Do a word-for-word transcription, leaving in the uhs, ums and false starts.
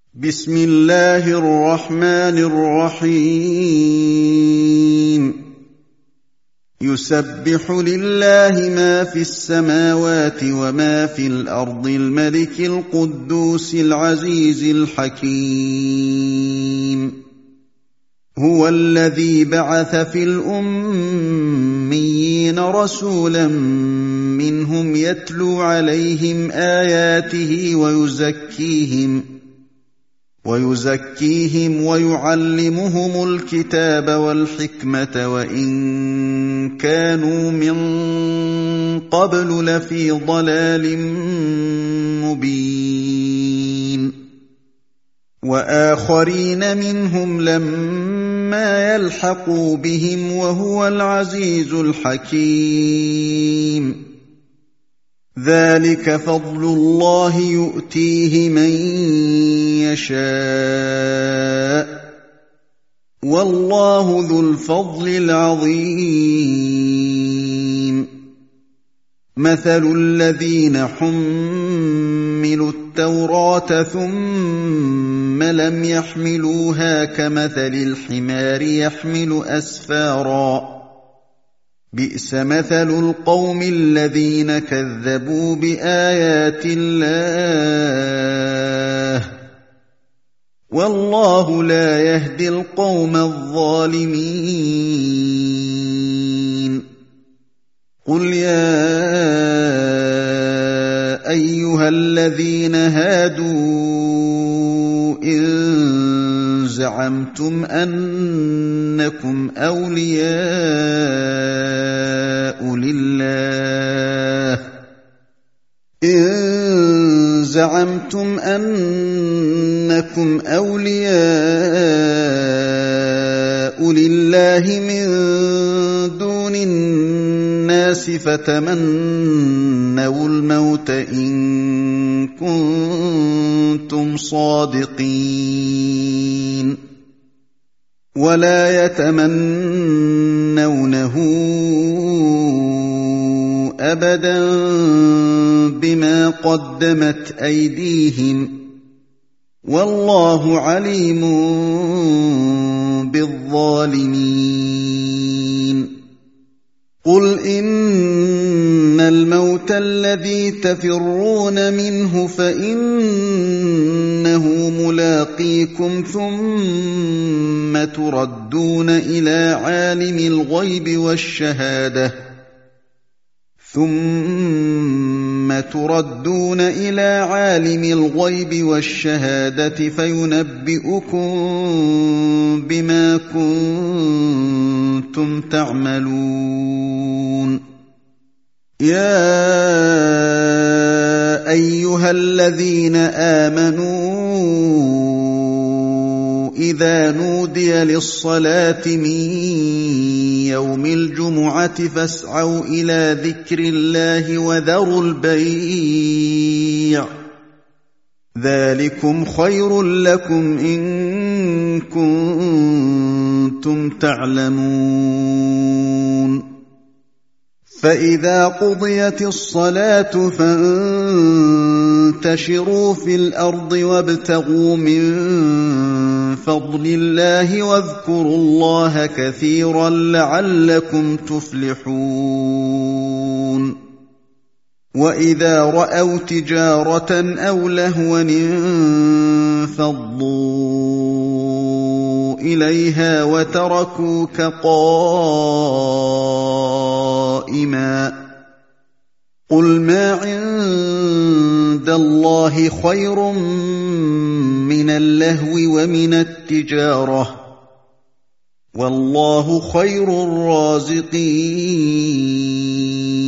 بسم الله الرحمن الرحيم يسبح لله ما في السماوات وما في الأرض الملك القدوس العزيز الحكيم هو الذي بعث في الأميين رسولا منهم يتلو عليهم آياته ويزكيهم ويزكيهم ويعلمهم الكتاب والحكمة وإن كانوا من قبل لفي ضلال مبين وآخرين منهم لما يلحقوا بهم وهو العزيز الحكيم ذلك فضل الله يؤتيه من يشاء والله ذو الفضل العظيم مثل الذين حملوا التوراة ثم لم يحملوها كمثل الحمار يحمل أسفاراً بئس مثل القوم الذين كذبوا بآيات الله والله لا يهدي القوم الظالمين قل يا أيها الذين هادوا إن زعمتم أنكم أولياء لله إن زعمتم أنكم أولياء لله من دون الناس فتمنوا الموت إن كنتم صادقين ولا يتمنونه أبدا بما قدمت أيديهم والله عليم بالظالمين قل إن الموت الذي تفرون منه فإنه ملاقيكم ثم تردون إلى عالم الغيب والشهادة ثم تردون إلى عالم الغيب والشهادة فينبئكم بما كنتم تعملون يا أيها الذين آمنوا إذا نودي للصلاة من يوم الجمعة فاسعوا إلى ذكر الله وذروا البيع ذلكم خير لكم إن كنتم تعلمون فإذا قضيت الصلاة فانتشروا في الأرض وابتغوا من فضل الله واذكروا الله كثيرا لعلكم تفلحون وإذا رأوا تجارة أو لهوا انفضوا إليها وتركوك قائما قل ما عند الله خير من اللهو ومن التجارة والله خير الرازقين